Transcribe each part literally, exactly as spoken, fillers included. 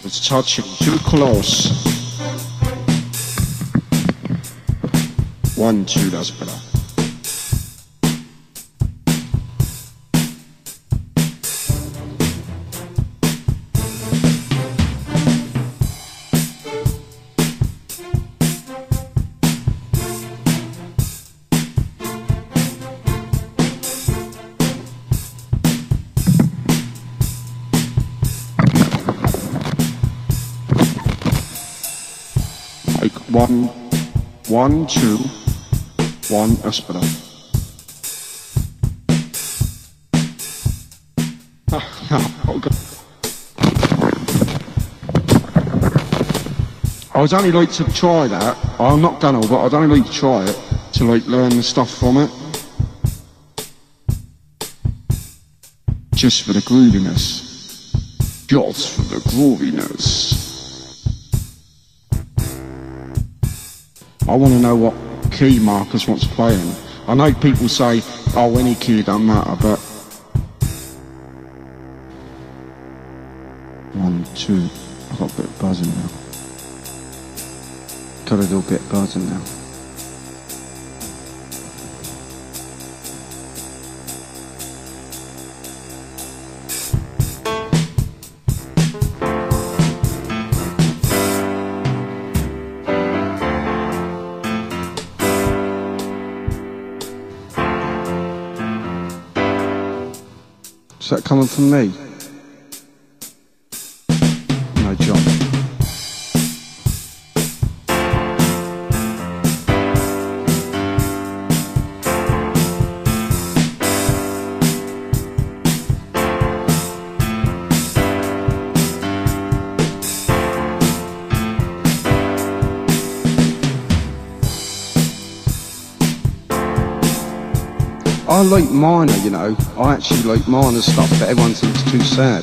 It's touching too close. One, two, that's better. One, one, two, one, that's better. Oh, God. I was only like to try that. I'm not gonna, but I'd only like to try it to like learn the stuff from it. Just for the grooviness. Just for the grooviness. I want to know what key Marcus wants playing. I know people say, oh, any key don't matter, but... One, two, I've got a bit of buzzing now. Got a little bit of buzzing now. Is that coming from me? No, John. I like minor, you know. I actually like minor stuff, but everyone thinks it's too sad.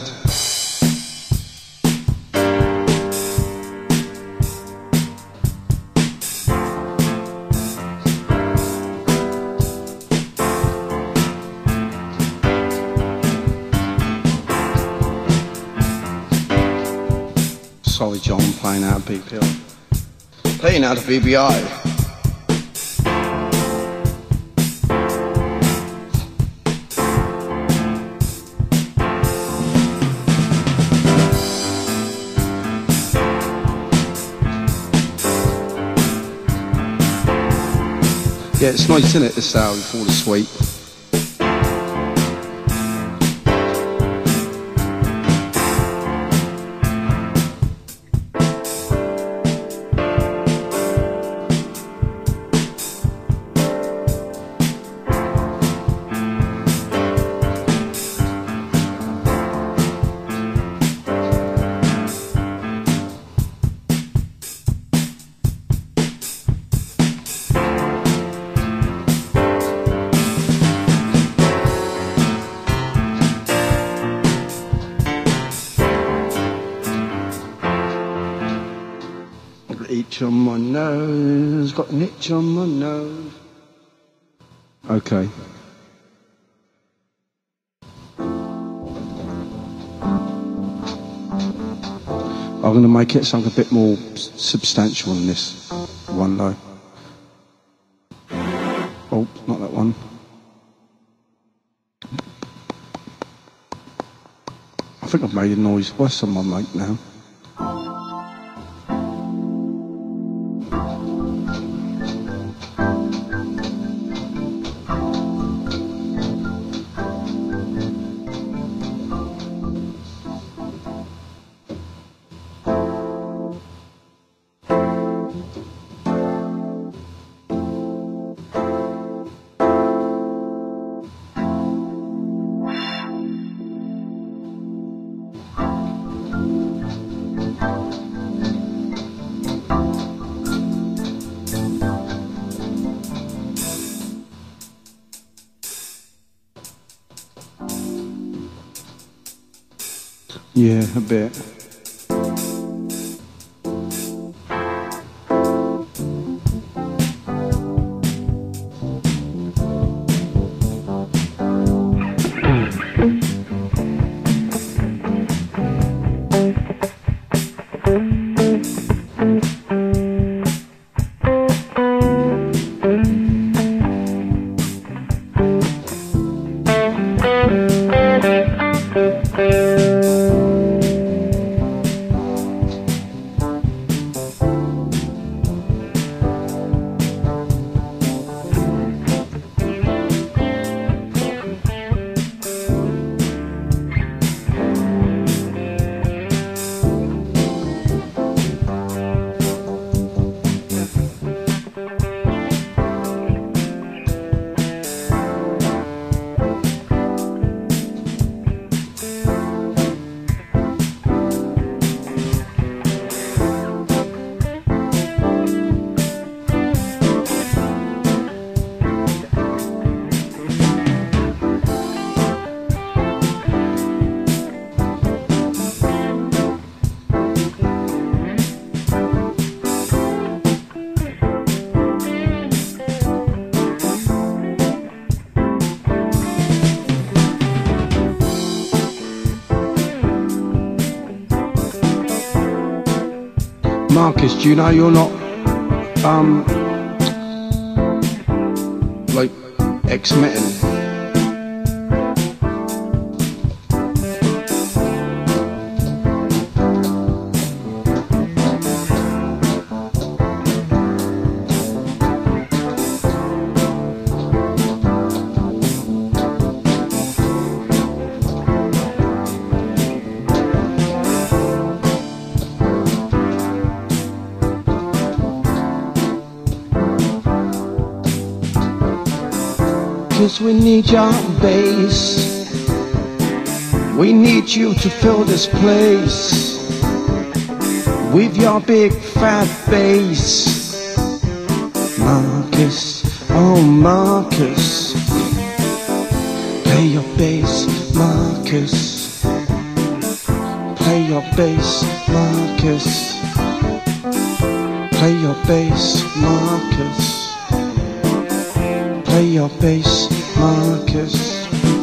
Sorry, John, playing out of B P I. Playing out of B B I. Yeah, it's nice, isn't it, this hour before the sweep? Itch on my nose, got an itch on my nose. Okay. I'm going to make it something a bit more substantial than this one though. Oh, not that one. I think I've made a noise worse than my mic now. Yeah, a bit. Marcus, do you know you're not, um, like, ex-metal? Cause we need your bass. We need you to fill this place with your big fat bass. Marcus, oh Marcus, play your bass, Marcus. Play your bass, Marcus. Play your bass, Marcus. Play your bass, Marcus.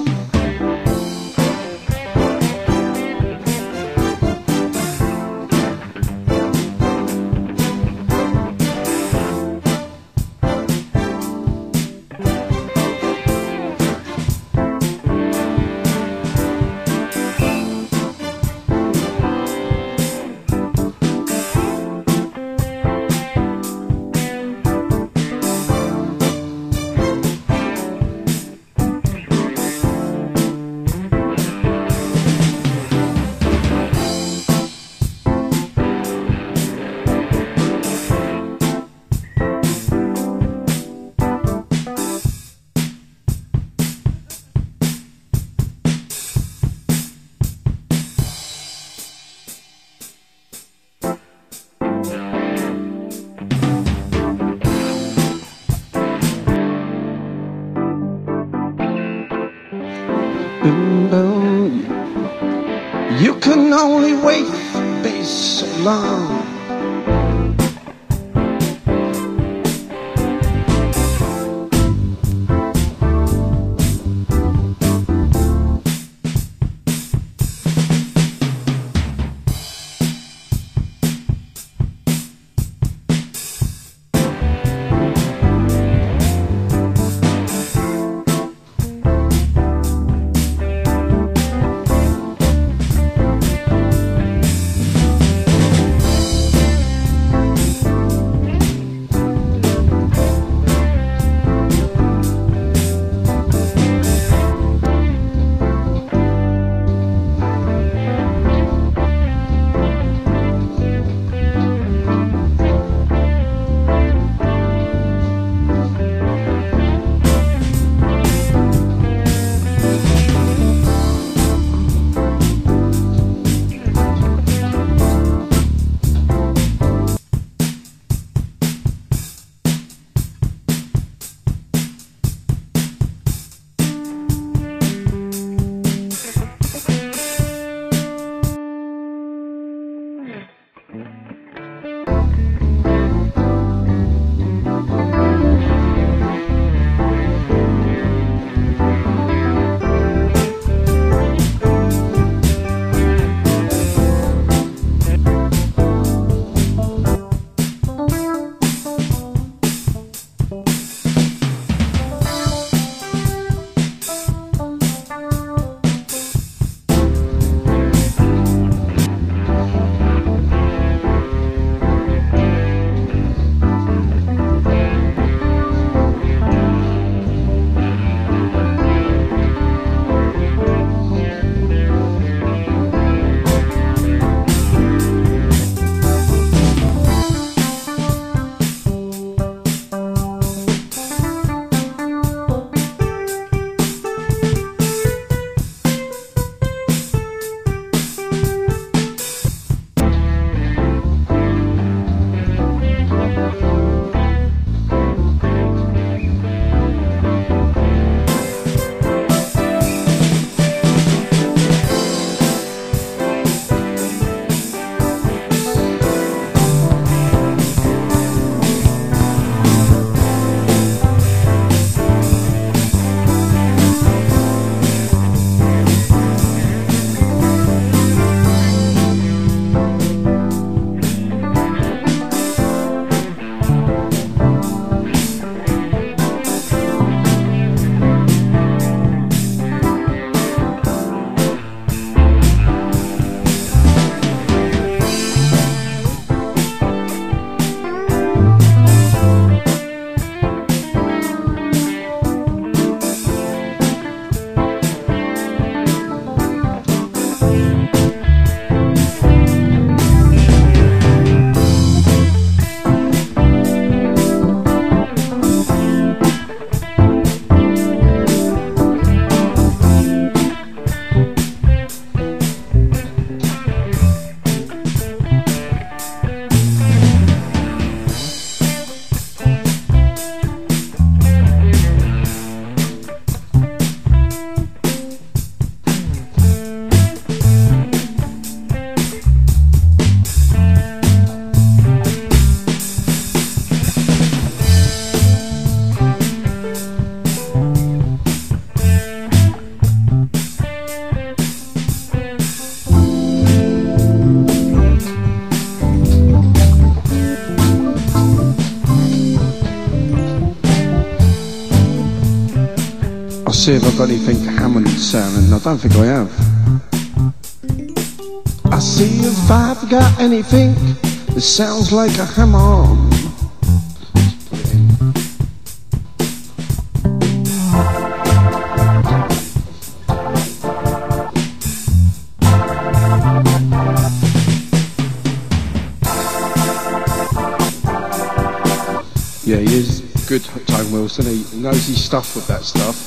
Boom, boom. You can only wait for bass so long. see if I've got anything Hammond sounding. I don't think I have. I see if I've got anything that sounds like a Hammond. Yeah, he is good, Tone Wilson. He knows his stuff with that stuff.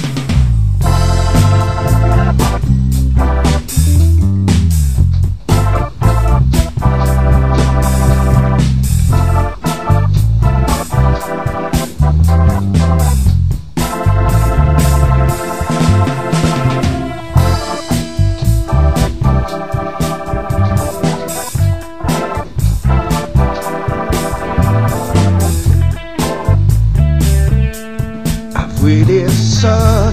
Really suck.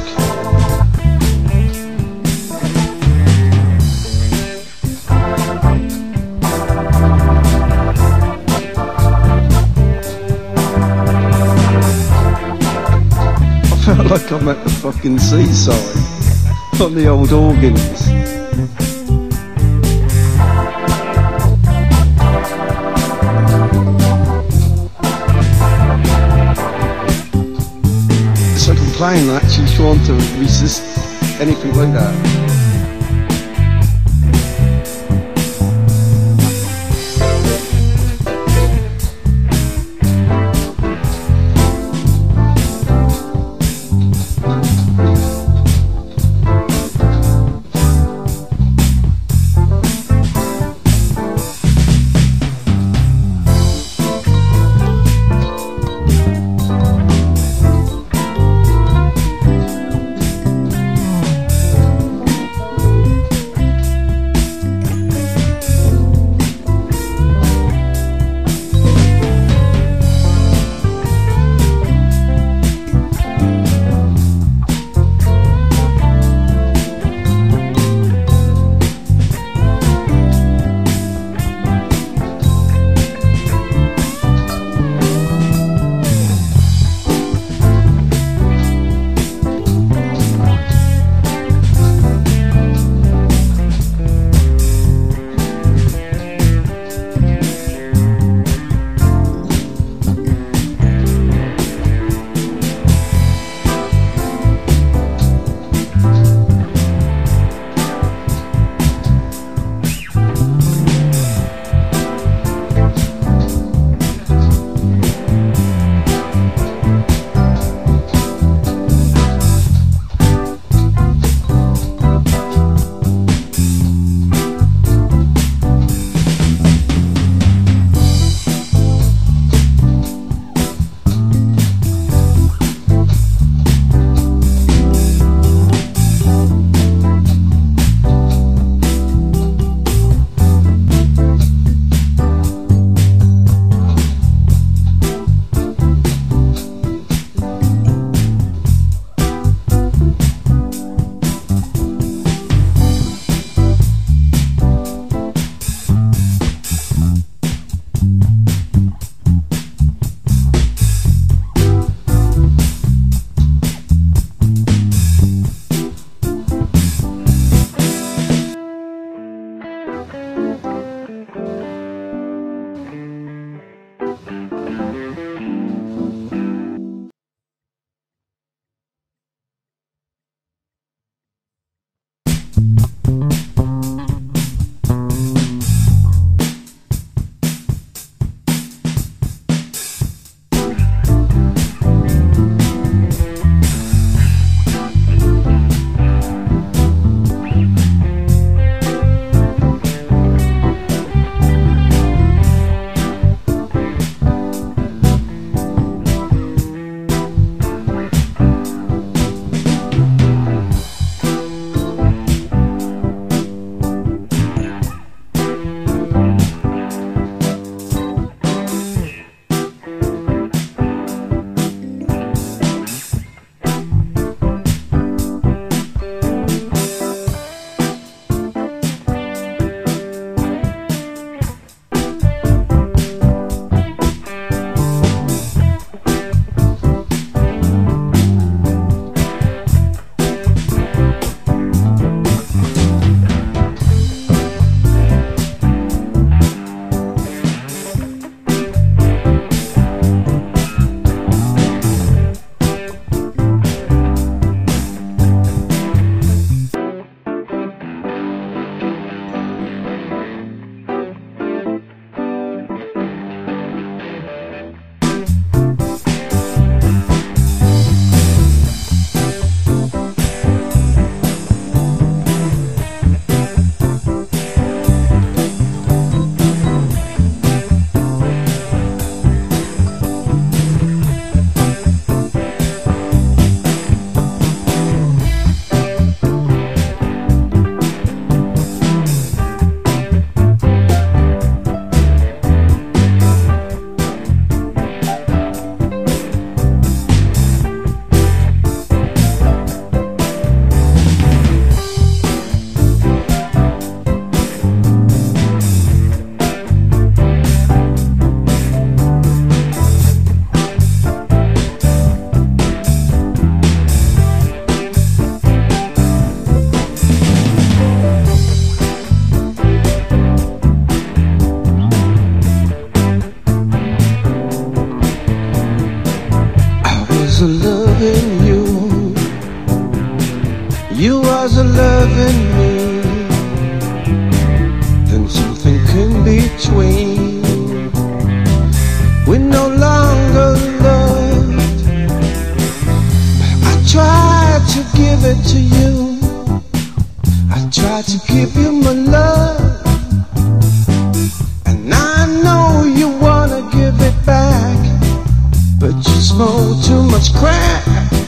I felt like I'm at the fucking seaside on the old organs. Playing that, actually trying to resist anything like that. loving you, you was a loving me, then something came between. We no longer loved. I tried to give it to you, I tried to give you my love, and I know you wanna give it back, but you smoke too much crack.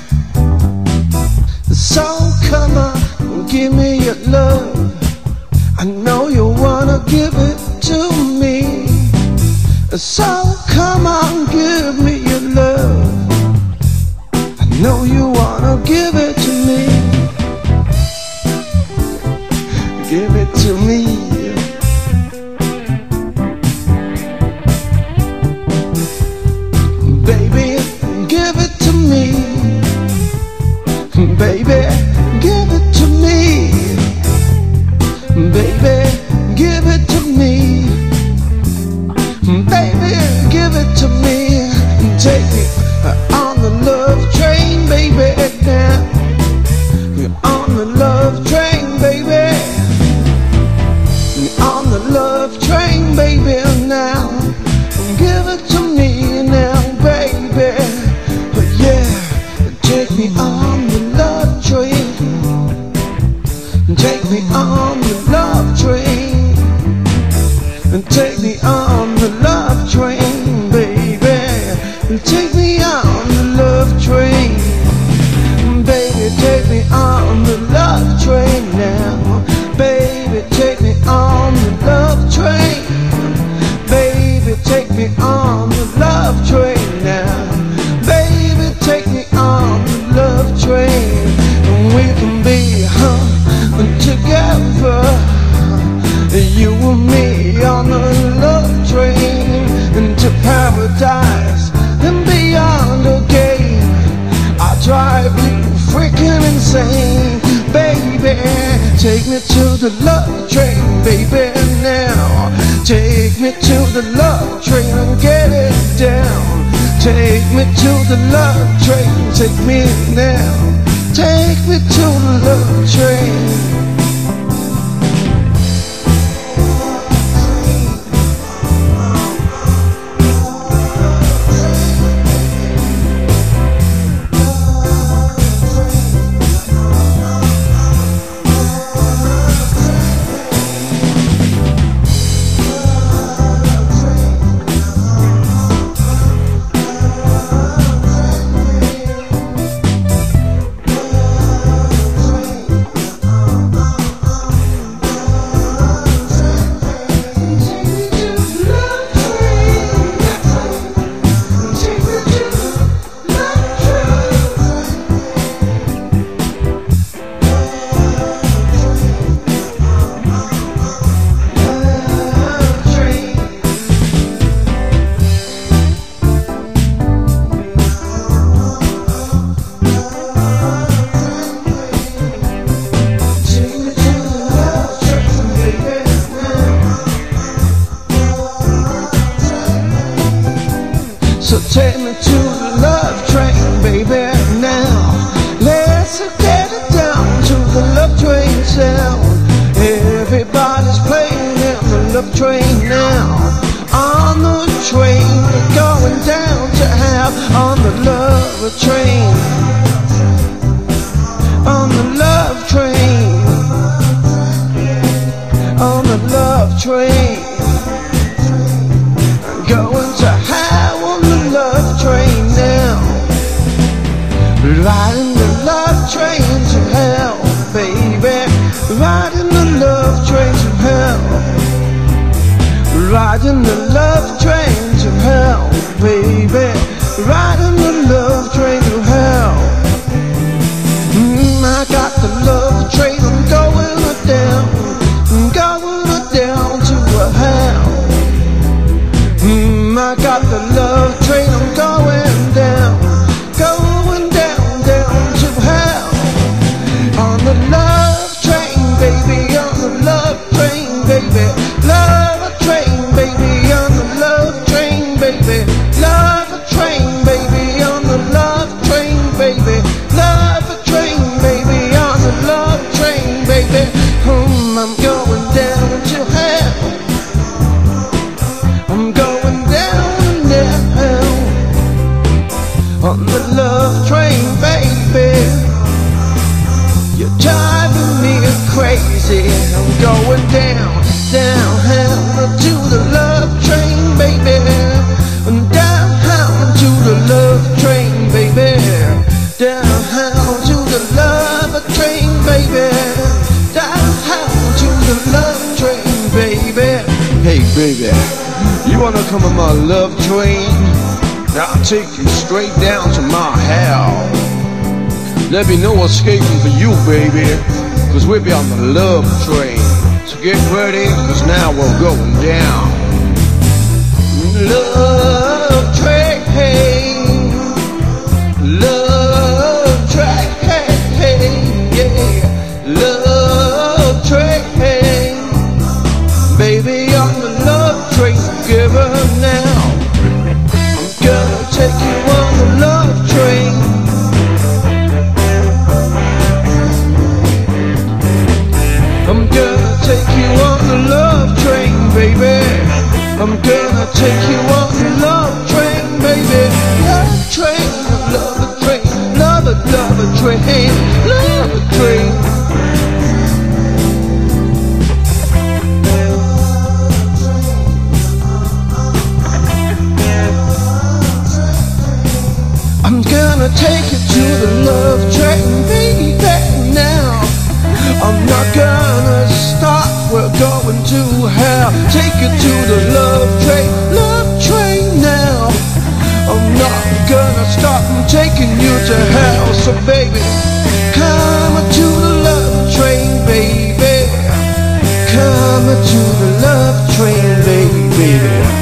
So come on, give me your love, I know you wanna give it to me. So come on, give me your love, I know you wanna give it to me. Give it to me. Baby, give it to me. Baby, give it to me. Baby, give it to me. Baby, give it to me. Take me on the love train, baby, now. We're on the love train, baby. On the love train, baby, now. Give it to me now, baby. Yeah, take me on the love train. Take me on the love train. Take me on the love train, baby. Take me on the love train. Baby, take me on the love train now. Baby, take me on the love train. Baby, take me on the love train now. Baby, take me on the love train. And we can be huh, together, you and me on the love train, into paradise and beyond again. I'll drive you freaking insane, baby. Take me to the love train, baby, now. Take me to the love train and get it down. Take me to the love train, take me now. Take me to the love train. So take me to the love train, baby, now. Let's get it down to the love train sound. Everybody's playing in the love train now. On the train, we're going down to hell. On the love train. On the love train. On the love train. Going to hell on the love train now. Riding the love train to hell, baby. Riding the love train to hell. Riding the love train to hell, baby. Riding the love train to hell. Mm, I got the love train, I'm going down. I'm going down to a hell. Mm, I got the love train, I'm going down. Going down, down to hell. On the love train, baby, on the love train, baby. Love train, baby, on the love train, baby. Love train, baby, on the love down to the love train, baby. Down to the love train, baby. Hey, baby, you wanna come on my love train? I'll take you straight down to my house. There be no escaping for you, baby, cause we'll be on the love train. So get ready, cause now we're going down. Love train, love train, yeah, love train. Baby, on the love train, give her now. I'm gonna take you on the love train. I'm gonna take you on the love train, baby. I'm gonna take you on the love train, baby. Love train, love a train, love a, love a train, love a train. I'm gonna take you to the love train, baby, now. I'm not gonna stop, we're going to hell. Take you to the love train, love train now. I'm not gonna stop, I'm taking you to hell. So baby, come to the love train, baby. Come to the love train, baby.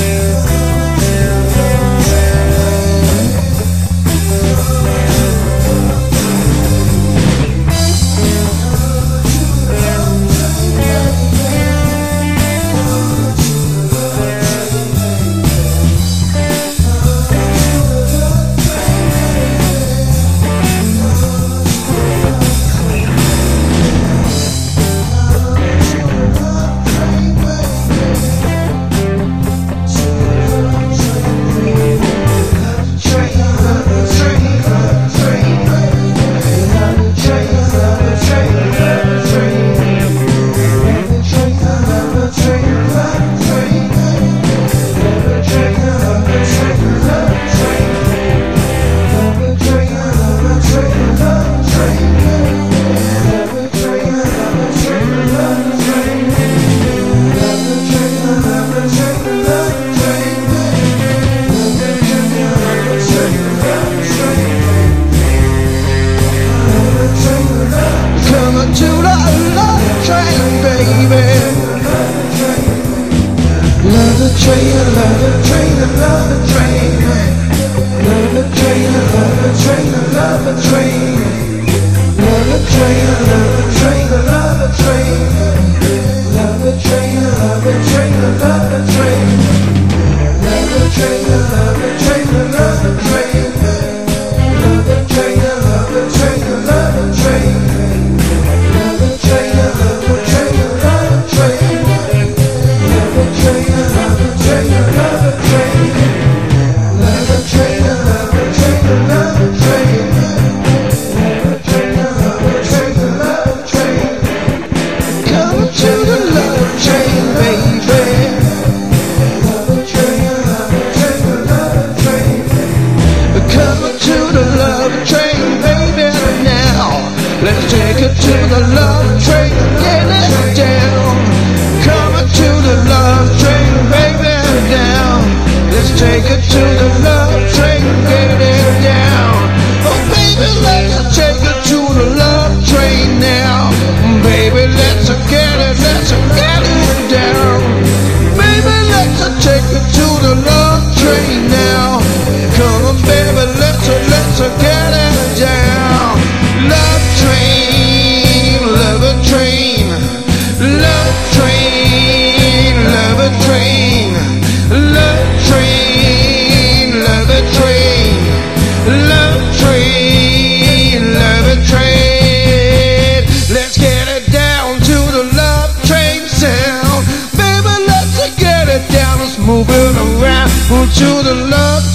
To the love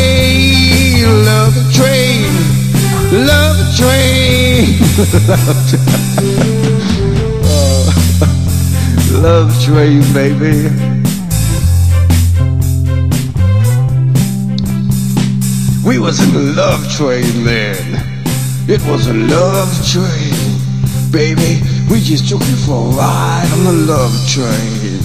train, love train, love train, uh, love train, baby. We was in the love train then. It was a love train, baby. We just took you for a ride on the love train.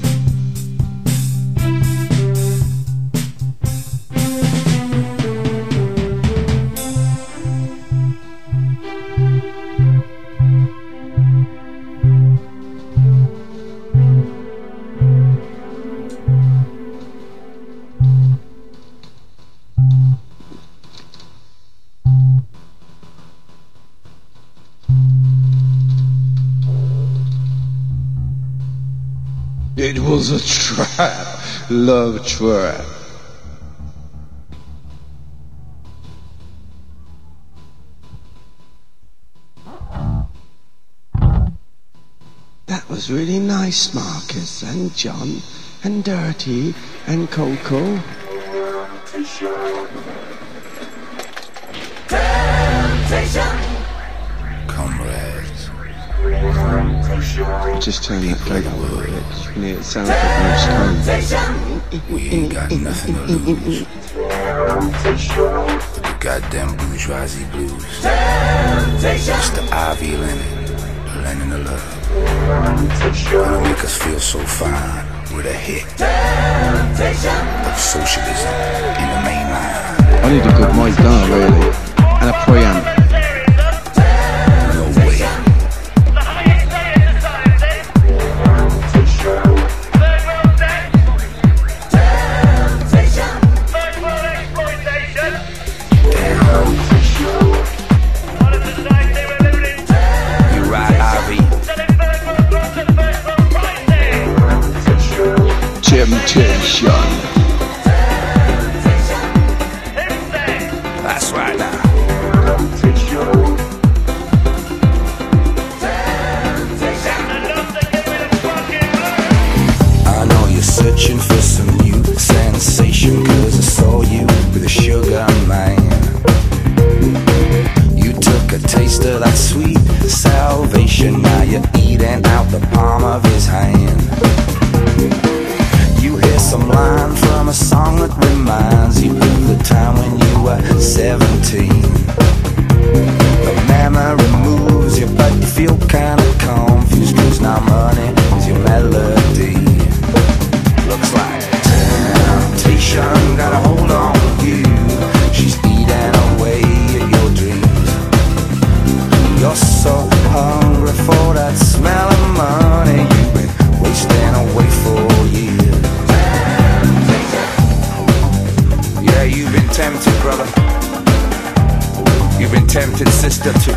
It was a trap, love trap. That was really nice, Marcus and John and Dirty and Coco. Comrades. Just turn that gate up a little bit. You can hear it sounds like it's We ain't got nothing to lose. But the goddamn bourgeoisie blues. Mister Ivy Lenin, the Lenin of love. Gonna make us feel so fine with a hit of socialism in the main line. I need a good mic, don't I, really? And a preamp. Temptation. That's right now. I know you're searching for some new sensation, cause I saw you with a sugar man. You took a taste of that sweet salvation, now you're eating out the palm of his hand. You hear some line from a song that reminds you of the time when you were seventeen. The memory moves you, but you feel kinda confused, cause now money is your melody. Looks like temptation got a hold on you. She's eating away at your dreams. You're so hungry for that smell of money you've been wasting away for years. Yeah, you've been tempted, brother. You've been tempted, sister, too.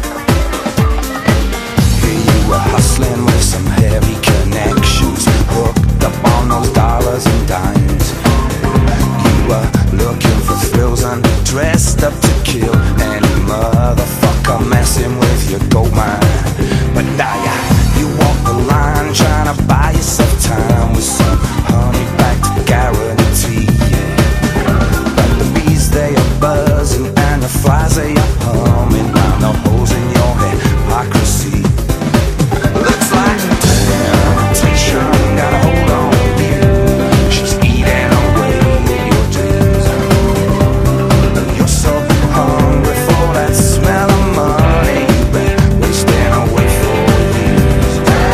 Here you were hustling with some heavy connections, hooked up on those dollars and dimes. You were looking for thrills and dressed up to kill any motherfucker messing with your gold mine. But now you, you walk the line trying to buy yourself time with some honey-backed guarantee. But the bees, they are buzzing and the flies, they are humming round the holes in your hypocrisy. Looks like temptation got a hold on you. She's eating away your dreams. You're so hungry for that smell of money you've been wasting away for years.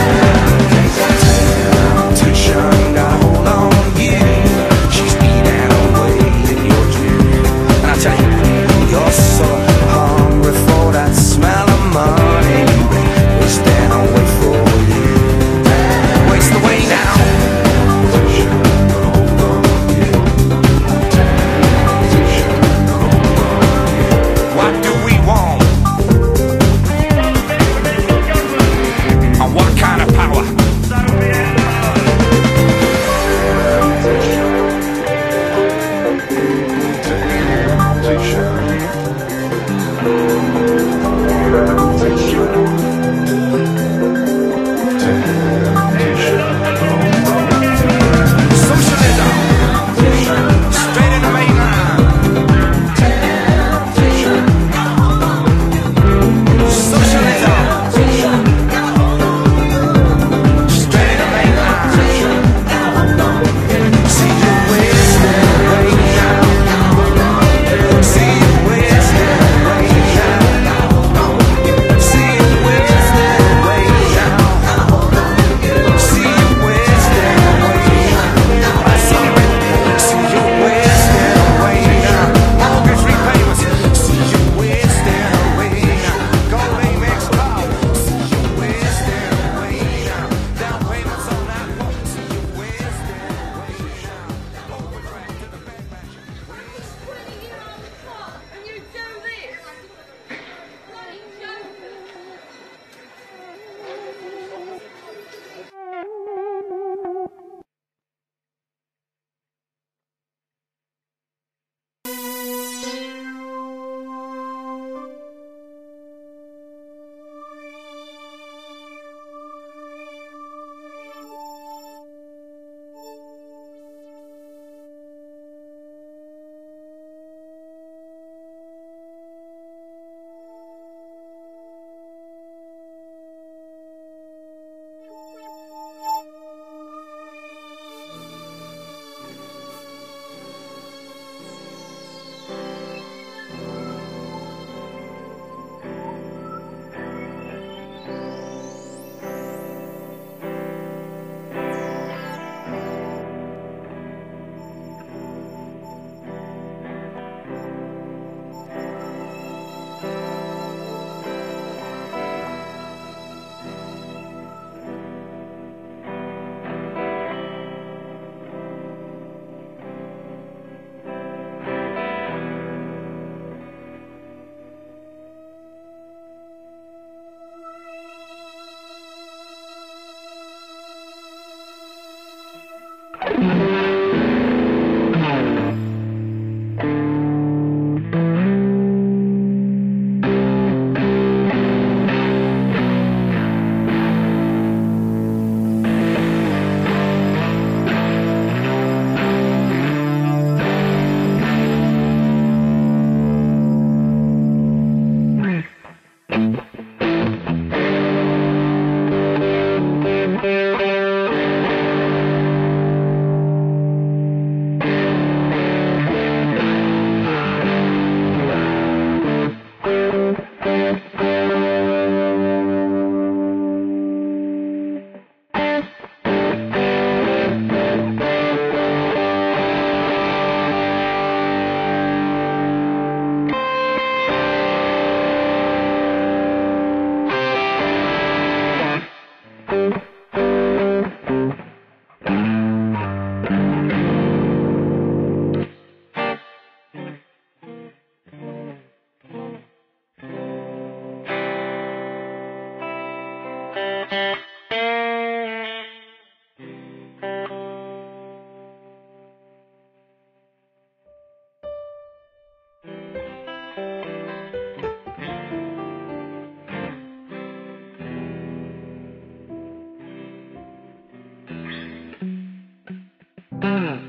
Mm.